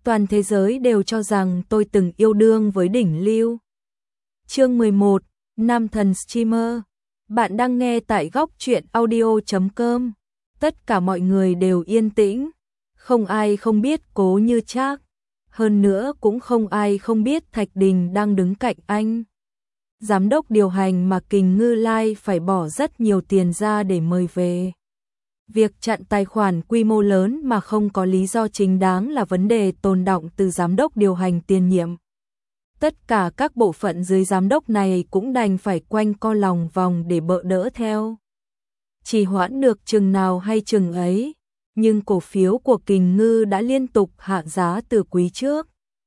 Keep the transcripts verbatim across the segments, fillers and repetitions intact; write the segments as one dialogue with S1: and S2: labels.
S1: Toàn thế giới đều cho rằng tôi từng yêu đương với đỉnh lưu. Chương mười một, Nam thần streamer. Bạn đang nghe tại góc truyện audio chấm com. Tất cả mọi người đều yên tĩnh, không ai không biết Cố Như Trác, hơn nữa cũng không ai không biết Thạch Đình đang đứng cạnh anh. Giám đốc điều hành mà Kình Ngư Lai phải bỏ rất nhiều tiền ra để mời về. Việc chặn tài khoản quy mô lớn mà không có lý do chính đáng là vấn đề tồn đọng từ giám đốc điều hành tiền nhiệm. Tất cả các bộ phận dưới giám đốc này cũng đành phải quanh co lòng vòng để bợ đỡ theo. Chỉ hoãn được chừng nào hay chừng ấy, nhưng cổ phiếu của Kình Ngư đã liên tục hạ giá từ quý trước.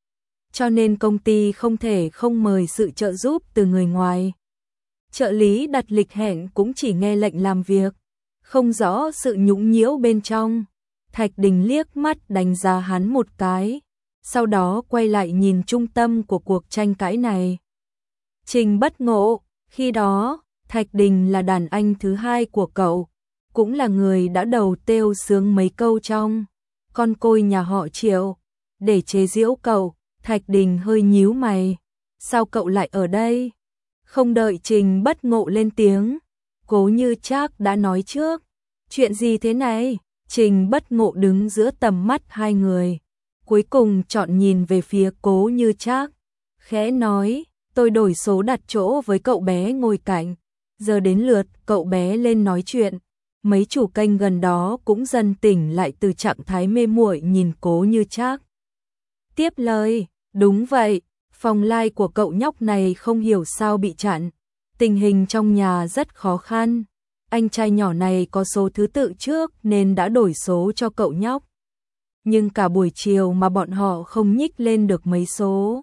S1: Cho nên công ty không thể không mời sự trợ giúp từ người ngoài. Trợ lý đặt lịch hẹn cũng chỉ nghe lệnh làm việc, không rõ sự nhũng nhiễu bên trong. Thạch Đình liếc mắt đánh giá hắn một cái, sau đó quay lại nhìn trung tâm của cuộc tranh cãi này. Trình Bất Ngộ, khi đó, Thạch Đình là đàn anh thứ hai của cậu, cũng là người đã đầu têu sướng mấy câu trong Con Côi Nhà Họ Triệu, để chế giễu cậu. Thạch Đình hơi nhíu mày, sao cậu lại ở đây? Không đợi Trình Bất Ngộ lên tiếng, Cố Như Trác đã nói trước. Chuyện gì thế này? Trình Bất Ngộ đứng giữa tầm mắt hai người, cuối cùng chọn nhìn về phía Cố Như Trác, khẽ nói, tôi đổi số đặt chỗ với cậu bé ngồi cạnh, giờ đến lượt cậu bé lên nói chuyện. Mấy chủ kênh gần đó cũng dần tỉnh lại từ trạng thái mê muội nhìn Cố Như Trác. Tiếp lời, đúng vậy, phòng live của cậu nhóc này không hiểu sao bị chặn, tình hình trong nhà rất khó khăn. Anh trai nhỏ này có số thứ tự trước nên đã đổi số cho cậu nhóc. Nhưng cả buổi chiều mà bọn họ không nhích lên được mấy số.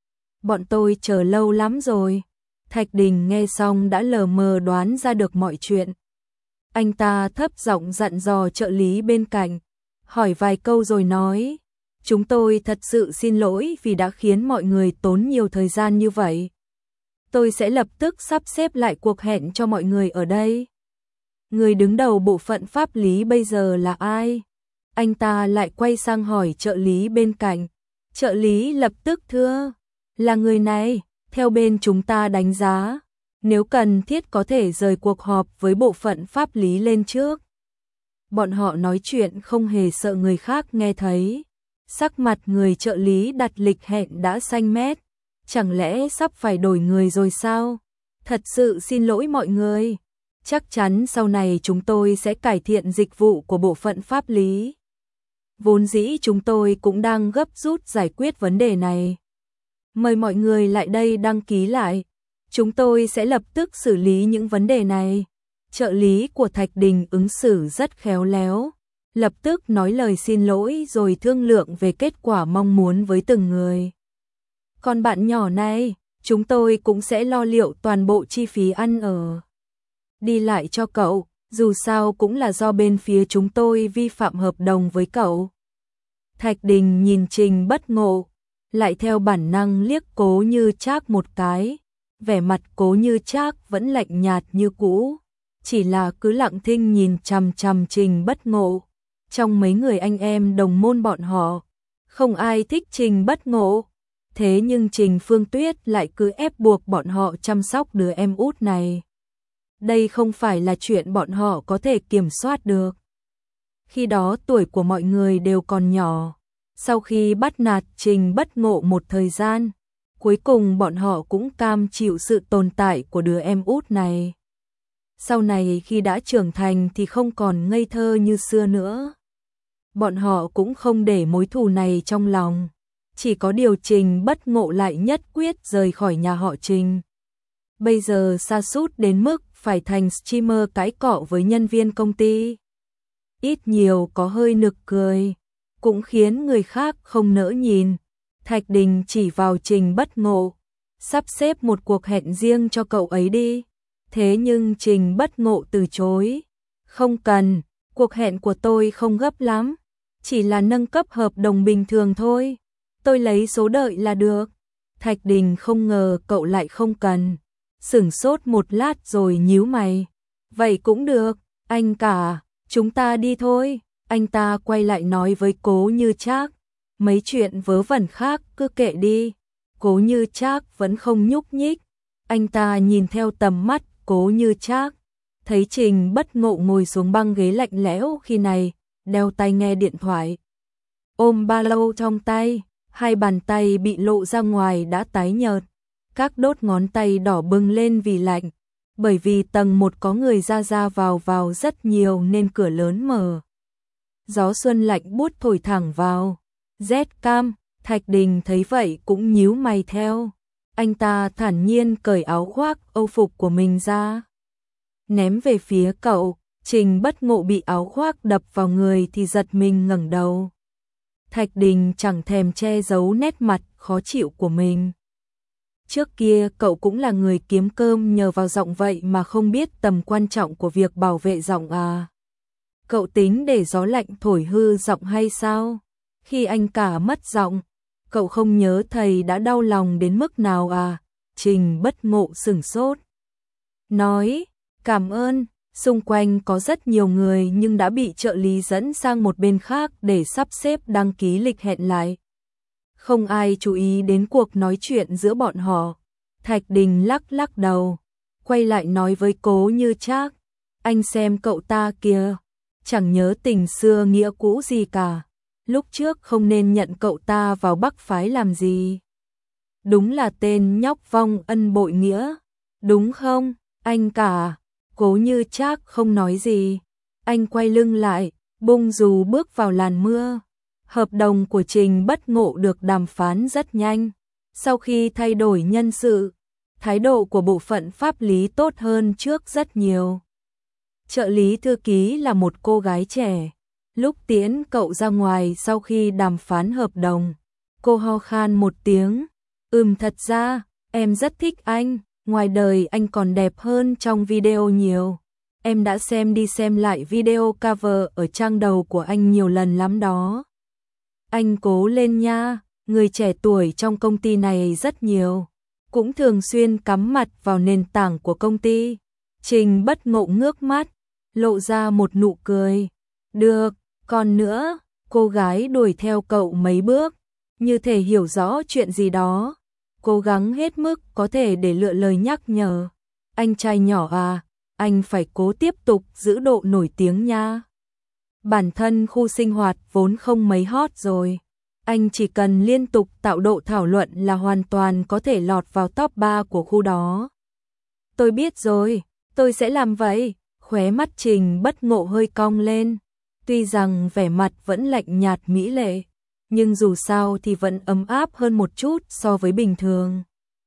S1: Bọn tôi chờ lâu lắm rồi. Thạch Đình nghe xong đã lờ mờ đoán ra được mọi chuyện. Anh ta thấp giọng dặn dò trợ lý bên cạnh, hỏi vài câu rồi nói, chúng tôi thật sự xin lỗi vì đã khiến mọi người tốn nhiều thời gian như vậy. Tôi sẽ lập tức sắp xếp lại cuộc hẹn cho mọi người ở đây. Người đứng đầu bộ phận pháp lý bây giờ là ai? Anh ta lại quay sang hỏi trợ lý bên cạnh. Trợ lý lập tức thưa, là người này, theo bên chúng ta đánh giá, nếu cần thiết có thể rời cuộc họp với bộ phận pháp lý lên trước. Bọn họ nói chuyện không hề sợ người khác nghe thấy. Sắc mặt người trợ lý đặt lịch hẹn đã xanh mét, chẳng lẽ sắp phải đổi người rồi sao? Thật sự xin lỗi mọi người. Chắc chắn sau này chúng tôi sẽ cải thiện dịch vụ của bộ phận pháp lý. Vốn dĩ chúng tôi cũng đang gấp rút giải quyết vấn đề này. Mời mọi người lại đây đăng ký lại. Chúng tôi sẽ lập tức xử lý những vấn đề này. Trợ lý của Thạch Đình ứng xử rất khéo léo, lập tức nói lời xin lỗi rồi thương lượng về kết quả mong muốn với từng người. Còn bạn nhỏ này, chúng tôi cũng sẽ lo liệu toàn bộ chi phí ăn ở, đi lại cho cậu, dù sao cũng là do bên phía chúng tôi vi phạm hợp đồng với cậu. Thạch Đình nhìn Trình Bất Ngộ, lại theo bản năng liếc Cố Như Trác một cái, vẻ mặt Cố Như Trác vẫn lạnh nhạt như cũ, chỉ là cứ lặng thinh nhìn chằm chằm Trình Bất Ngộ. Trong mấy người anh em đồng môn bọn họ, không ai thích Trình Bất Ngộ, thế nhưng Trình Phương Tuyết lại cứ ép buộc bọn họ chăm sóc đứa em út này. Đây không phải là chuyện bọn họ có thể kiểm soát được. Khi đó tuổi của mọi người đều còn nhỏ, sau khi bắt nạt Trình Bất Ngộ một thời gian, cuối cùng bọn họ cũng cam chịu sự tồn tại của đứa em út này. Sau này khi đã trưởng thành thì không còn ngây thơ như xưa nữa. Bọn họ cũng không để mối thù này trong lòng, chỉ có điều Trình Bất Ngộ lại nhất quyết rời khỏi nhà họ Trình. Bây giờ sa sút đến mức phải thành streamer cãi cọ với nhân viên công ty. Ít nhiều có hơi nực cười, cũng khiến người khác không nỡ nhìn. Thạch Đình chỉ vào Trình Bất Ngộ, sắp xếp một cuộc hẹn riêng cho cậu ấy đi. Thế nhưng Trình Bất Ngộ từ chối. Không cần, cuộc hẹn của tôi không gấp lắm, chỉ là nâng cấp hợp đồng bình thường thôi. Tôi lấy số đợi là được. Thạch Đình không ngờ cậu lại không cần, sửng sốt một lát rồi nhíu mày. Vậy cũng được, anh cả, chúng ta đi thôi. Anh ta quay lại nói với Cố Như Trác, mấy chuyện vớ vẩn khác cứ kệ đi. Cố Như Trác vẫn không nhúc nhích. Anh ta nhìn theo tầm mắt Cố Như Trác, thấy Trình Bất Ngộ ngồi xuống băng ghế lạnh lẽo khi này, đeo tai nghe điện thoại. Ôm ba lô trong tay, hai bàn tay bị lộ ra ngoài đã tái nhợt. Các đốt ngón tay đỏ bừng lên vì lạnh. Bởi vì tầng một có người ra ra vào vào rất nhiều nên cửa lớn mở. Gió xuân lạnh buốt thổi thẳng vào. Rét cam, Thạch Đình thấy vậy cũng nhíu mày theo. Anh ta thản nhiên cởi áo khoác âu phục của mình ra, ném về phía cậu. Trình Bất Ngộ bị áo khoác đập vào người thì giật mình ngẩng đầu. Thạch Đình chẳng thèm che giấu nét mặt khó chịu của mình. Trước kia cậu cũng là người kiếm cơm nhờ vào giọng vậy mà không biết tầm quan trọng của việc bảo vệ giọng à. Cậu tính để gió lạnh thổi hư giọng hay sao? Khi anh cả mất giọng, cậu không nhớ thầy đã đau lòng đến mức nào à? Trình Bất Ngộ sửng sốt. Nói, cảm ơn, xung quanh có rất nhiều người nhưng đã bị trợ lý dẫn sang một bên khác để sắp xếp đăng ký lịch hẹn lại. Không ai chú ý đến cuộc nói chuyện giữa bọn họ. Thạch Đình lắc lắc đầu, quay lại nói với Cố Như Trác, anh xem cậu ta kìa, chẳng nhớ tình xưa nghĩa cũ gì cả. Lúc trước không nên nhận cậu ta vào Bắc phái làm gì. Đúng là tên nhóc vong ân bội nghĩa, đúng không, anh cả? Cố Như Trác không nói gì. Anh quay lưng lại, bung dù bước vào làn mưa. Hợp đồng của Trình Bất Ngộ được đàm phán rất nhanh. Sau khi thay đổi nhân sự, thái độ của bộ phận pháp lý tốt hơn trước rất nhiều. Trợ lý thư ký là một cô gái trẻ. Lúc tiễn cậu ra ngoài sau khi đàm phán hợp đồng, cô ho khan một tiếng. Ừm, thật ra, em rất thích anh, ngoài đời anh còn đẹp hơn trong video nhiều. Em đã xem đi xem lại video cover ở trang đầu của anh nhiều lần lắm đó. Anh cố lên nha, người trẻ tuổi trong công ty này rất nhiều, cũng thường xuyên cắm mặt vào nền tảng của công ty. Trình Bất Ngộ ngước mắt, lộ ra một nụ cười. Được, còn nữa, cô gái đuổi theo cậu mấy bước, như thể hiểu rõ chuyện gì đó, cố gắng hết mức có thể để lựa lời nhắc nhở. Anh trai nhỏ à, anh phải cố tiếp tục giữ độ nổi tiếng nha. Bản thân khu sinh hoạt vốn không mấy hot rồi. Anh chỉ cần liên tục tạo độ thảo luận là hoàn toàn có thể lọt vào top ba của khu đó. Tôi biết rồi, tôi sẽ làm vậy. Khóe mắt Trình Bất Ngộ hơi cong lên. Tuy rằng vẻ mặt vẫn lạnh nhạt mỹ lệ, nhưng dù sao thì vẫn ấm áp hơn một chút so với bình thường.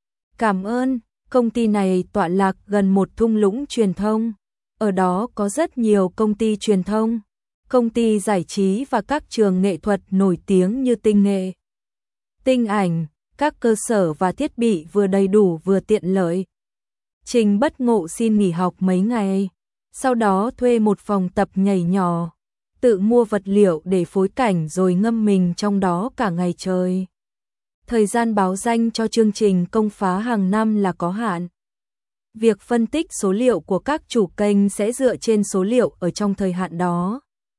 S1: Cảm ơn, công ty này tọa lạc gần một thung lũng truyền thông. Ở đó có rất nhiều công ty truyền thông, công ty giải trí và các trường nghệ thuật nổi tiếng như Tinh Nghệ, Tinh Ảnh, các cơ sở và thiết bị vừa đầy đủ vừa tiện lợi. Trình Bất Ngộ xin nghỉ học mấy ngày, sau đó thuê một phòng tập nhảy nhỏ, tự mua vật liệu để phối cảnh rồi ngâm mình trong đó cả ngày trời. Thời gian báo danh cho chương trình công phá hàng năm là có hạn. Việc phân tích số liệu của các chủ kênh sẽ dựa trên số liệu ở trong thời hạn đó.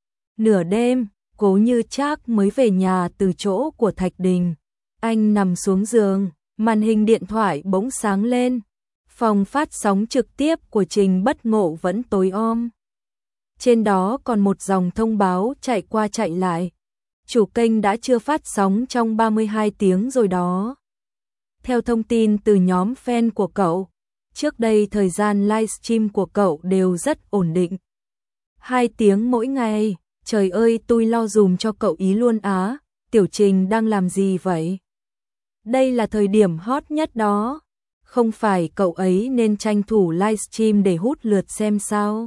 S1: Nửa đêm, Cố Như Trác mới về nhà từ chỗ của Thạch Đình. Anh nằm xuống giường, màn hình điện thoại bỗng sáng lên. Phòng phát sóng trực tiếp của Trình Bất Ngộ vẫn tối om. Trên đó còn một dòng thông báo chạy qua chạy lại. Chủ kênh đã chưa phát sóng trong ba mươi hai tiếng rồi đó. Theo thông tin từ nhóm fan của cậu, trước đây thời gian livestream của cậu đều rất ổn định. Hai tiếng mỗi ngày, trời ơi tôi lo dùm cho cậu ý luôn á, Tiểu Trình đang làm gì vậy? Đây là thời điểm hot nhất đó. Không phải cậu ấy nên tranh thủ livestream để hút lượt xem sao?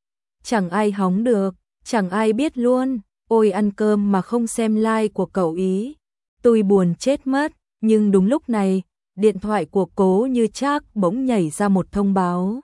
S1: Chẳng ai hóng được, chẳng ai biết luôn. Ôi ăn cơm mà không xem like của cậu ý. Tôi buồn chết mất, nhưng đúng lúc này, điện thoại của Cố Như Trác bỗng nhảy ra một thông báo.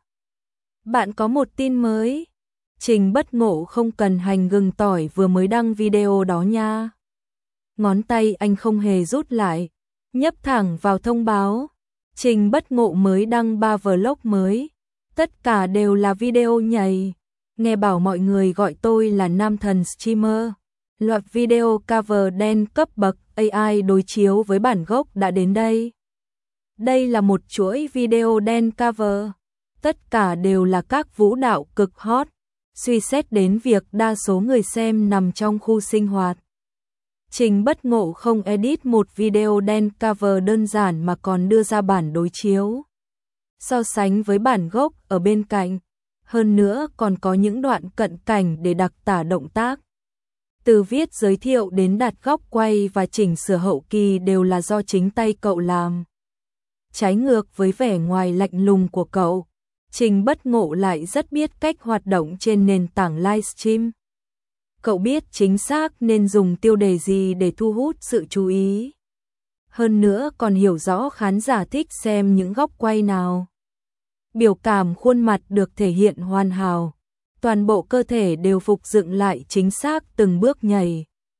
S1: Bạn có một tin mới. Trình Bất Ngộ không cần hành gừng tỏi vừa mới đăng video đó nha. Ngón tay anh không hề rút lại, nhấp thẳng vào thông báo. Trình Bất Ngộ mới đăng ba vlog mới, tất cả đều là video nhảy. Nghe bảo mọi người gọi tôi là nam thần streamer. Loạt video cover đen cấp bậc a i đối chiếu với bản gốc đã đến đây. Đây là một chuỗi video đen cover. Tất cả đều là các vũ đạo cực hot, suy xét đến việc đa số người xem nằm trong khu sinh hoạt. Trình Bất Ngộ không edit một video đen cover đơn giản mà còn đưa ra bản đối chiếu, so sánh với bản gốc ở bên cạnh. Hơn nữa còn có những đoạn cận cảnh để đặc tả động tác. Từ viết giới thiệu đến đặt góc quay và chỉnh sửa hậu kỳ đều là do chính tay cậu làm. Trái ngược với vẻ ngoài lạnh lùng của cậu, Trình Bất Ngộ lại rất biết cách hoạt động trên nền tảng livestream. Cậu biết chính xác nên dùng tiêu đề gì để thu hút sự chú ý. Hơn nữa còn hiểu rõ khán giả thích xem những góc quay nào. Biểu cảm khuôn mặt được thể hiện hoàn hảo. Toàn bộ cơ thể đều phục dựng lại chính xác từng bước nhảy.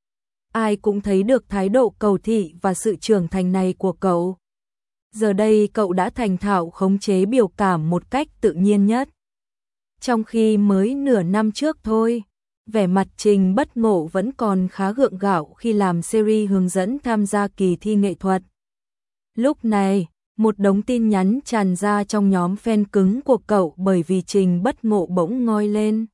S1: Ai cũng thấy được thái độ cầu thị và sự trưởng thành này của cậu. Giờ đây cậu đã thành thạo khống chế biểu cảm một cách tự nhiên nhất. Trong khi mới nửa năm trước thôi, vẻ mặt Trình Bất Ngộ vẫn còn khá gượng gạo khi làm series hướng dẫn tham gia kỳ thi nghệ thuật. Lúc này, một đống tin nhắn tràn ra trong nhóm fan cứng của cậu bởi vì Trình Bất Ngộ bỗng ngoi lên.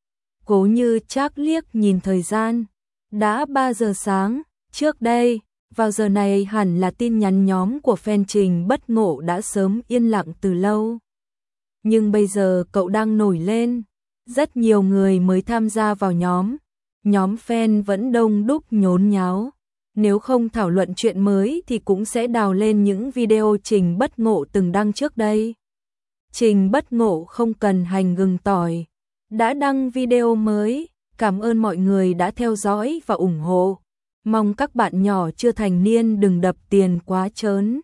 S1: Cố Như Trác liếc nhìn thời gian, đã ba giờ sáng, trước đây, vào giờ này hẳn là tin nhắn nhóm của fan Trình Bất Ngộ đã sớm yên lặng từ lâu. Nhưng bây giờ cậu đang nổi lên, rất nhiều người mới tham gia vào nhóm, nhóm fan vẫn đông đúc nhốn nháo. Nếu không thảo luận chuyện mới thì cũng sẽ đào lên những video Trình Bất Ngộ từng đăng trước đây. Trình Bất Ngộ không cần hành gừng tỏi, đã đăng video mới, cảm ơn mọi người đã theo dõi và ủng hộ. Mong các bạn nhỏ chưa thành niên đừng đập tiền quá trớn.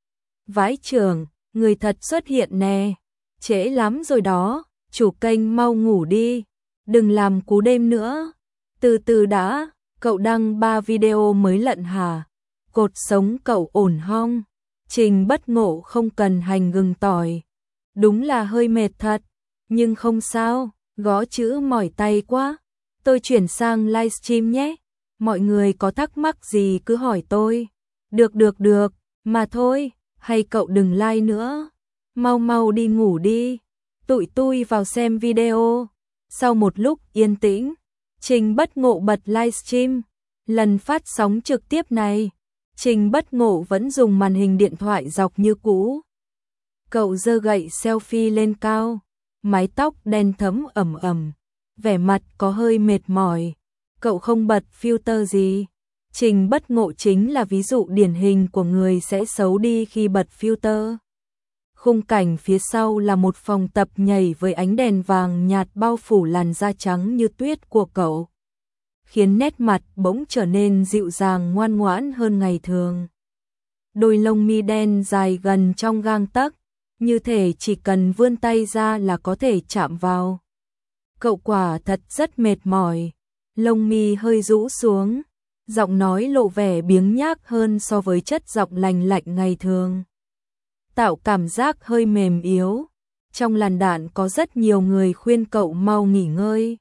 S1: Vãi chưởng, người thật xuất hiện nè, trễ lắm rồi đó, chủ kênh mau ngủ đi, đừng làm cú đêm nữa. Từ từ đã, cậu đăng ba video mới lận hả? Cột sống cậu ổn hông? Trình Bất Ngộ không cần hành gừng tỏi. Đúng là hơi mệt thật, nhưng không sao, gõ chữ mỏi tay quá. Tôi chuyển sang livestream nhé. Mọi người có thắc mắc gì cứ hỏi tôi. Được được được, mà thôi, hay cậu đừng like nữa. Mau mau đi ngủ đi. Tụi tôi vào xem video. Sau một lúc yên tĩnh, Trình Bất Ngộ bật livestream. Lần phát sóng trực tiếp này, Trình Bất Ngộ vẫn dùng màn hình điện thoại dọc như cũ. Cậu giơ gậy selfie lên cao, mái tóc đen thẫm ẩm ẩm, vẻ mặt có hơi mệt mỏi. Cậu không bật filter gì. Trình Bất Ngộ chính là ví dụ điển hình của người sẽ xấu đi khi bật filter. Khung cảnh phía sau là một phòng tập nhảy với ánh đèn vàng nhạt bao phủ làn da trắng như tuyết của cậu, khiến nét mặt bỗng trở nên dịu dàng ngoan ngoãn hơn ngày thường. Đôi lông mi đen dài gần trong gang tấc, như thể chỉ cần vươn tay ra là có thể chạm vào. Cậu quả thật rất mệt mỏi, lông mi hơi rũ xuống, giọng nói lộ vẻ biếng nhác hơn so với chất giọng lành lạnh ngày thường, tạo cảm giác hơi mềm yếu. Trong làn đạn có rất nhiều người khuyên cậu mau nghỉ ngơi.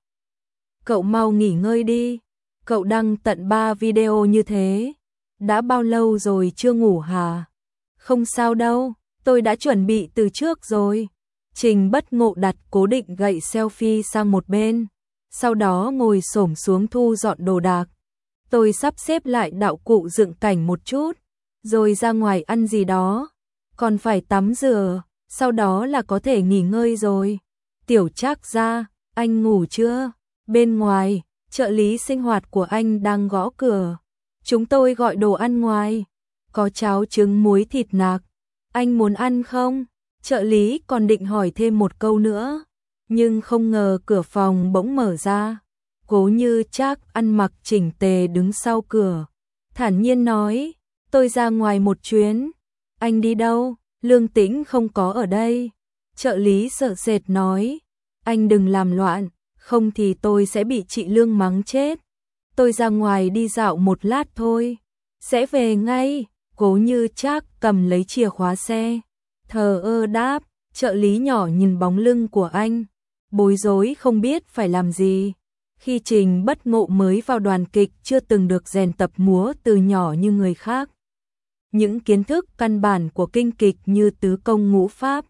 S1: Cậu mau nghỉ ngơi đi, cậu đăng tận ba video như thế, đã bao lâu rồi chưa ngủ hả? Không sao đâu, tôi đã chuẩn bị từ trước rồi. Trình Bất Ngộ đặt cố định gậy selfie sang một bên, sau đó ngồi xổm xuống thu dọn đồ đạc. Tôi sắp xếp lại đạo cụ dựng cảnh một chút, rồi ra ngoài ăn gì đó, còn phải tắm rửa, sau đó là có thể nghỉ ngơi rồi. Tiểu Trác ra, anh ngủ chưa? Bên ngoài, trợ lý sinh hoạt của anh đang gõ cửa. Chúng tôi gọi đồ ăn ngoài, có cháo trứng muối thịt nạc. Anh muốn ăn không? Trợ lý còn định hỏi thêm một câu nữa, nhưng không ngờ cửa phòng bỗng mở ra. Cố Như Trác ăn mặc chỉnh tề đứng sau cửa, thản nhiên nói, tôi ra ngoài một chuyến. Anh đi đâu? Lương Tĩnh không có ở đây. Trợ lý sợ sệt nói, anh đừng làm loạn, không thì tôi sẽ bị chị Lương mắng chết. Tôi ra ngoài đi dạo một lát thôi, sẽ về ngay. Cố Như Trác cầm lấy chìa khóa xe, thờ ơ đáp. Trợ lý nhỏ nhìn bóng lưng của anh, bối rối không biết phải làm gì. Khi Trình Bất Ngộ mới vào đoàn kịch chưa từng được rèn tập múa từ nhỏ như người khác. Những kiến thức căn bản của kinh kịch như tứ công ngũ pháp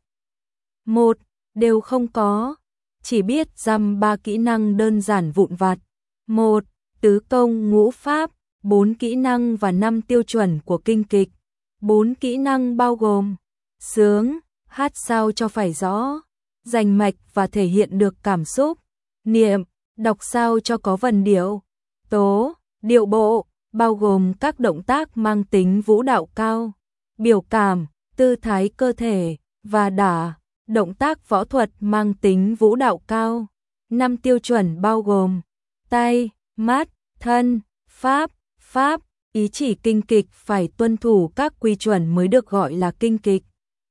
S1: một đều không có, chỉ biết dăm ba kỹ năng đơn giản vụn vặt. Một, tứ công ngũ pháp, bốn kỹ năng và năm tiêu chuẩn của kinh kịch. Bốn kỹ năng bao gồm sướng, hát sao cho phải rõ, rành mạch và thể hiện được cảm xúc, niệm, đọc sao cho có vần điệu, tố, điệu bộ, bao gồm các động tác mang tính vũ đạo cao, biểu cảm, tư thái cơ thể, và đả, động tác võ thuật mang tính vũ đạo cao. Năm tiêu chuẩn bao gồm tay, mắt, thân, pháp, pháp, ý chỉ kinh kịch phải tuân thủ các quy chuẩn mới được gọi là kinh kịch.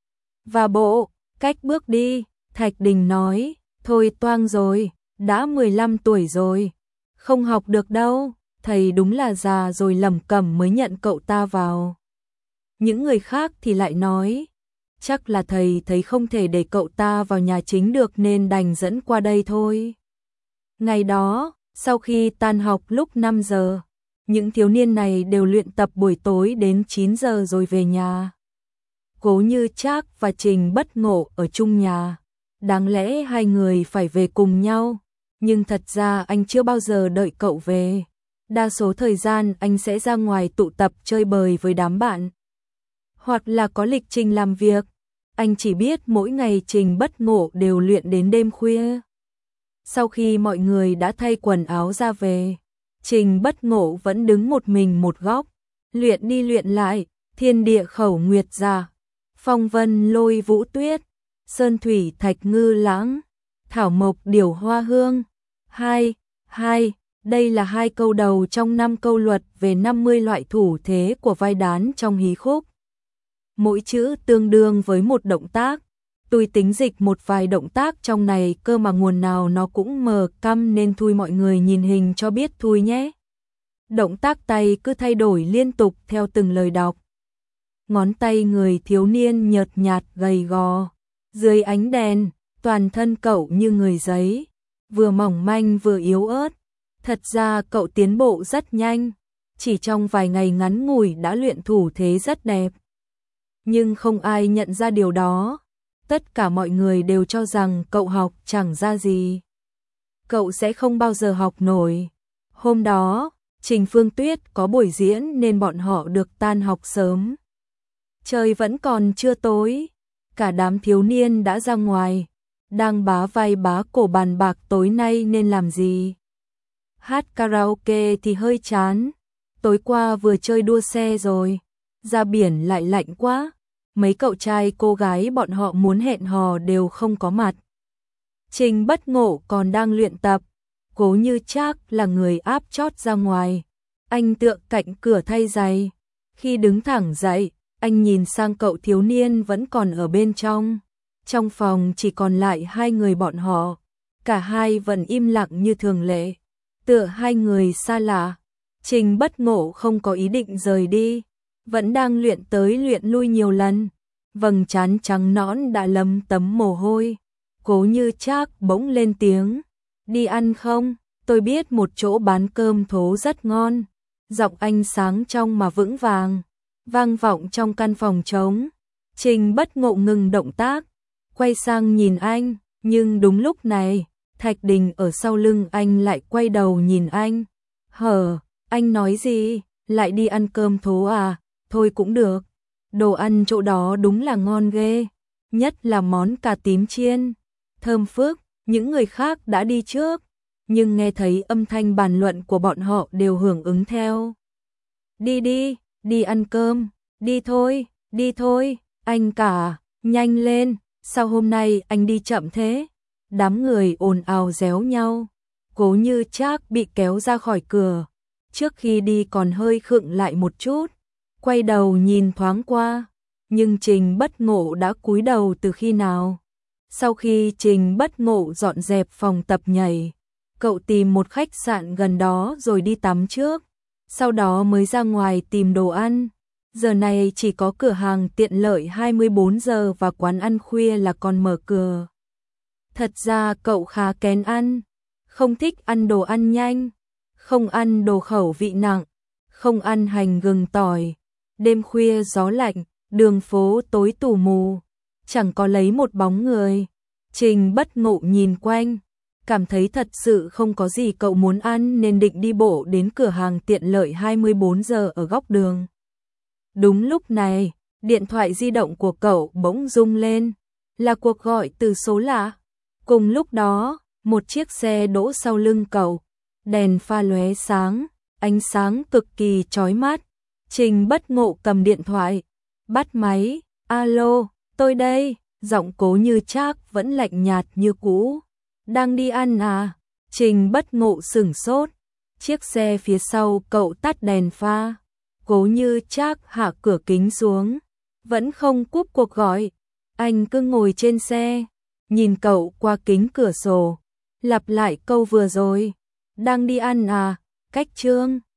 S1: Và bộ, cách bước đi, Thạch Đình nói, thôi toang rồi, đã mười lăm tuổi rồi, không học được đâu, thầy đúng là già rồi lẩm cẩm mới nhận cậu ta vào. Những người khác thì lại nói, chắc là thầy thấy không thể để cậu ta vào nhà chính được nên đành dẫn qua đây thôi. Ngày đó, sau khi tan học lúc năm giờ, những thiếu niên này đều luyện tập buổi tối đến chín giờ rồi về nhà. Cố Như Trác và Trình Bất Ngộ ở chung nhà, đáng lẽ hai người phải về cùng nhau, nhưng thật ra anh chưa bao giờ đợi cậu về. Đa số thời gian anh sẽ ra ngoài tụ tập chơi bời với đám bạn, hoặc là có lịch trình làm việc. Anh chỉ biết mỗi ngày Trình Bất Ngộ đều luyện đến đêm khuya. Sau khi mọi người đã thay quần áo ra về, Trình Bất Ngộ vẫn đứng một mình một góc, luyện đi luyện lại, thiên địa khẩu nguyệt giả, phong vân lôi vũ tuyết, sơn thủy thạch ngư lãng, thảo mộc điều hoa hương. Hai, hai, đây là hai câu đầu trong năm câu luật về năm mươi loại thủ thế của vai đán trong hí khúc. Mỗi chữ tương đương với một động tác. Tôi tính dịch một vài động tác trong này cơ mà nguồn nào nó cũng mờ câm nên thui mọi người nhìn hình cho biết thui nhé. Động tác tay cứ thay đổi liên tục theo từng lời đọc. Ngón tay người thiếu niên nhợt nhạt gầy gò, dưới ánh đèn, toàn thân cậu như người giấy, vừa mỏng manh vừa yếu ớt. Thật ra cậu tiến bộ rất nhanh, chỉ trong vài ngày ngắn ngủi đã luyện thủ thế rất đẹp. Nhưng không ai nhận ra điều đó. Tất cả mọi người đều cho rằng cậu học chẳng ra gì. Cậu sẽ không bao giờ học nổi. Hôm đó, Trình Phương Tuyết có buổi diễn nên bọn họ được tan học sớm. Trời vẫn còn chưa tối, cả đám thiếu niên đã ra ngoài, đang bá vai bá cổ bàn bạc tối nay nên làm gì. Hát karaoke thì hơi chán, tối qua vừa chơi đua xe rồi, ra biển lại lạnh quá. Mấy cậu trai cô gái bọn họ muốn hẹn hò đều không có mặt. Trình Bất Ngộ còn đang luyện tập, Cố Như Trác là người áp chót ra ngoài. Anh tựa cạnh cửa thay giày. Khi đứng thẳng dậy, anh nhìn sang cậu thiếu niên vẫn còn ở bên trong. Trong phòng chỉ còn lại hai người bọn họ. Cả hai vẫn im lặng như thường lệ, tựa hai người xa lạ. Trình Bất Ngộ không có ý định rời đi, vẫn đang luyện tới luyện lui nhiều lần, vầng trán trắng nõn đã lấm tấm mồ hôi. Cố Như Trác bỗng lên tiếng, đi ăn không? Tôi biết một chỗ bán cơm thố rất ngon. Giọng anh sáng trong mà vững vàng, vang vọng trong căn phòng trống. Trình Bất Ngộ ngừng động tác, quay sang nhìn anh, nhưng đúng lúc này, Thạch Đình ở sau lưng anh lại quay đầu nhìn anh. Hở, anh nói gì? Lại đi ăn cơm thố à? Thôi cũng được, đồ ăn chỗ đó đúng là ngon ghê, nhất là món cà tím chiên, thơm phức. Những người khác đã đi trước, nhưng nghe thấy âm thanh bàn luận của bọn họ đều hưởng ứng theo. Đi đi, đi ăn cơm, đi thôi, đi thôi, anh cả, nhanh lên, sao hôm nay anh đi chậm thế? Đám người ồn ào réo nhau, Cố Như Trác bị kéo ra khỏi cửa, trước khi đi còn hơi khựng lại một chút, quay đầu nhìn thoáng qua, nhưng Trình Bất Ngộ đã cúi đầu từ khi nào. Sau khi Trình Bất Ngộ dọn dẹp phòng tập nhảy, cậu tìm một khách sạn gần đó rồi đi tắm trước, sau đó mới ra ngoài tìm đồ ăn. Giờ này chỉ có cửa hàng tiện lợi hai mươi bốn giờ và quán ăn khuya là còn mở cửa. Thật ra cậu khá kén ăn, không thích ăn đồ ăn nhanh, không ăn đồ khẩu vị nặng, không ăn hành gừng tỏi. Đêm khuya gió lạnh, đường phố tối tù mù, chẳng có lấy một bóng người. Trình Bất Ngộ nhìn quanh, cảm thấy thật sự không có gì cậu muốn ăn nên định đi bộ đến cửa hàng tiện lợi hai mươi bốn giờ ở góc đường. Đúng lúc này, điện thoại di động của cậu bỗng rung lên, là cuộc gọi từ số lạ. Cùng lúc đó, một chiếc xe đỗ sau lưng cậu, đèn pha lóe sáng, ánh sáng cực kỳ chói mắt. Trình Bất Ngộ cầm điện thoại, bắt máy, alo, tôi đây, giọng Cố Như Trác vẫn lạnh nhạt như cũ. Đang đi ăn à? Trình Bất Ngộ sửng sốt, chiếc xe phía sau cậu tắt đèn pha. Cố Như Trác hạ cửa kính xuống, vẫn không cúp cuộc gọi. Anh cứ ngồi trên xe, nhìn cậu qua kính cửa sổ, lặp lại câu vừa rồi. Đang đi ăn à? Cách Trương